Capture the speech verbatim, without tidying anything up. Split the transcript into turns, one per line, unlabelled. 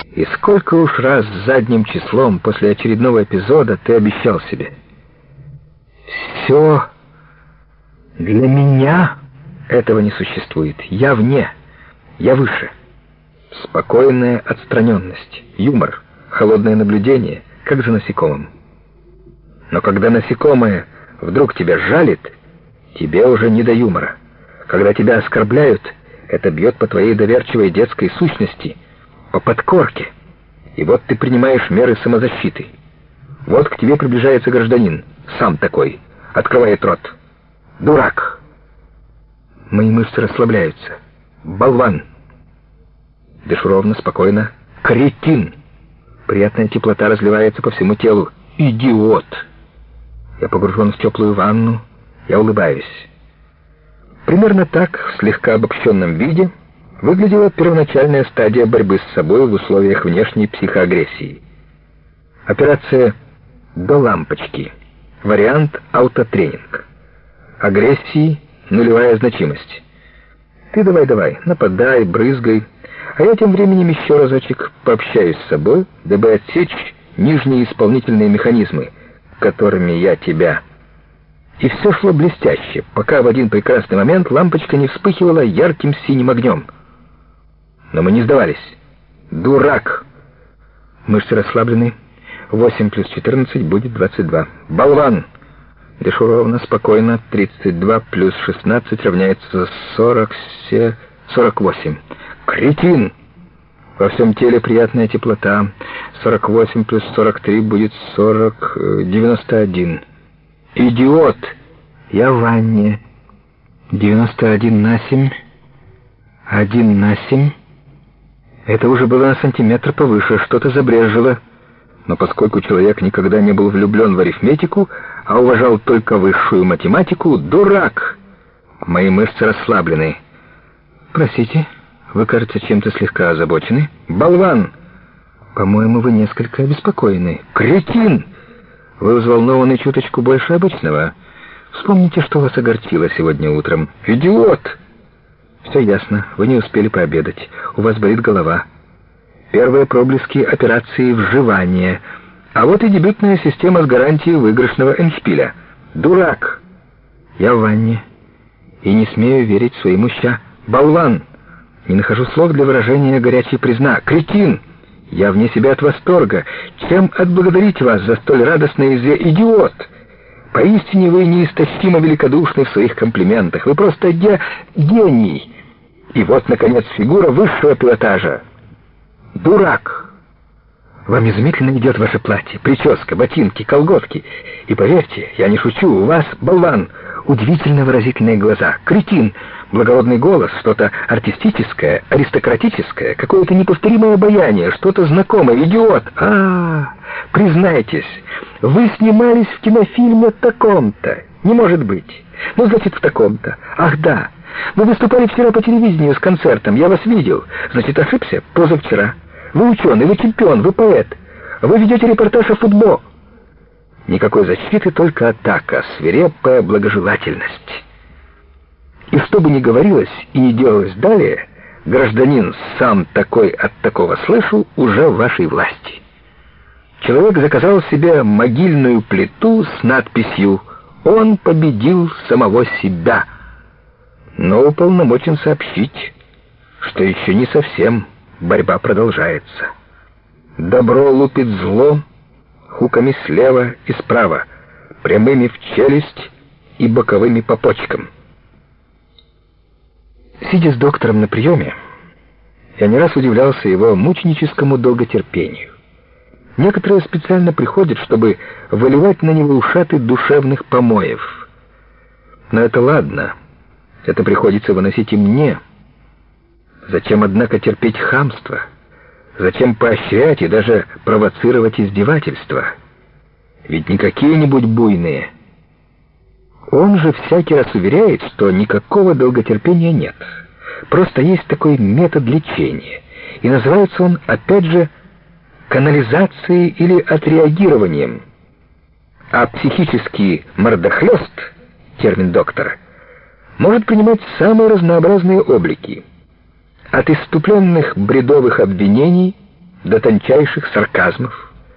И сколько уж раз задним числом после очередного эпизода ты обещал себе: все для меня этого не существует. Я вне, я выше. Спокойная отстраненность, юмор, холодное наблюдение, как за насекомым. Но когда насекомое вдруг тебя жалит, тебе уже не до юмора. Когда тебя оскорбляют, это бьет по твоей доверчивой детской сущности, по подкорке. И вот ты принимаешь меры самозащиты. Вот к тебе приближается гражданин, сам такой, открывает рот. Дурак. Мои мышцы расслабляются. Болван. Дышу ровно, спокойно. Кретин. Приятная теплота разливается по всему телу. Идиот. Я погружен в теплую ванну. Я улыбаюсь. Примерно так, в слегка обобщенном виде, выглядела первоначальная стадия борьбы с собой в условиях внешней психоагрессии. Операция «до лампочки». Вариант «аутотренинг». Агрессии нулевая значимость. Ты давай-давай, нападай, брызгай, а я тем временем еще разочек пообщаюсь с собой, дабы отсечь нижние исполнительные механизмы, которыми я тебя... И все шло блестяще, пока в один прекрасный момент лампочка не вспыхивала ярким синим огнем. Но мы не сдавались. Дурак! Мышцы расслаблены. восемь плюс четырнадцать будет двадцать два. Болван! Дышу ровно, спокойно. тридцать два плюс шестнадцать равняется сорок семь, сорок восемь. Кретин! Во всем теле приятная теплота. сорок восемь плюс сорок три будет сорок, девяносто один. Идиот! Я в ванне. девяносто один на семь. один на семь. Это уже было на сантиметр повыше, что-то забрежило. Но поскольку человек никогда не был влюблен в арифметику, а уважал только высшую математику, дурак! Мои мышцы расслаблены. Простите, вы, кажется, чем-то слегка озабочены. Болван! По-моему, вы несколько обеспокоены. Кретин! Вы взволнованы чуточку больше обычного. Вспомните, что вас огорчило сегодня утром. Идиот! Все ясно, вы не успели пообедать. У вас болит голова. Первые проблески операции вживания. А вот и дебютная система с гарантией выигрышного эндшпиля. Дурак! Я в ванне. И не смею верить своему ща. Болван! Не нахожу слов для выражения горячей призна. Кретин! Я вне себя от восторга. Чем отблагодарить вас за столь радостное известие? Идиот! Поистине вы неистощимо великодушны в своих комплиментах. Вы просто ге... гений. И вот, наконец, фигура высшего пилотажа. Дурак! Вам изумительно идет ваше платье, прическа, ботинки, колготки. И поверьте, я не шучу, у вас, болван, удивительно выразительные глаза. Кретин! Благородный голос, что-то артистическое, аристократическое, какое-то неповторимое обаяние, что-то знакомое. Идиот! А, -а, а признайтесь, вы снимались в кинофильме таком-то. Не может быть. Ну, значит, в таком-то. Ах, да. Вы выступали вчера по телевидению с концертом. Я вас видел. Значит, ошибся? Позавчера. Вы ученый, вы чемпион, вы поэт. Вы ведете репортаж о футболе. Никакой защиты, только атака, свирепая благожелательность. И что бы ни говорилось и не делалось далее, гражданин, сам такой от такого слышу, уже в вашей власти. Человек заказал себе могильную плиту с надписью «Он победил самого себя», но уполномочен сообщить, что еще не совсем борьба продолжается. Добро лупит зло хуками слева и справа, прямыми в челюсть и боковыми по почкам. Сидя с доктором на приеме, я не раз удивлялся его мученическому долготерпению. Некоторые специально приходят, чтобы выливать на него ушаты душевных помоев. Но это ладно, это приходится выносить и мне. Зачем, однако, терпеть хамство? Зачем поощрять и даже провоцировать издевательства? Ведь не какие-нибудь буйные. Он же всякий раз уверяет, что никакого долготерпения нет. Просто есть такой метод лечения. И называется он, опять же, канализацией или отреагированием. А психический мордохлёст, термин доктора, может принимать самые разнообразные облики. От исступленных бредовых обвинений до тончайших сарказмов.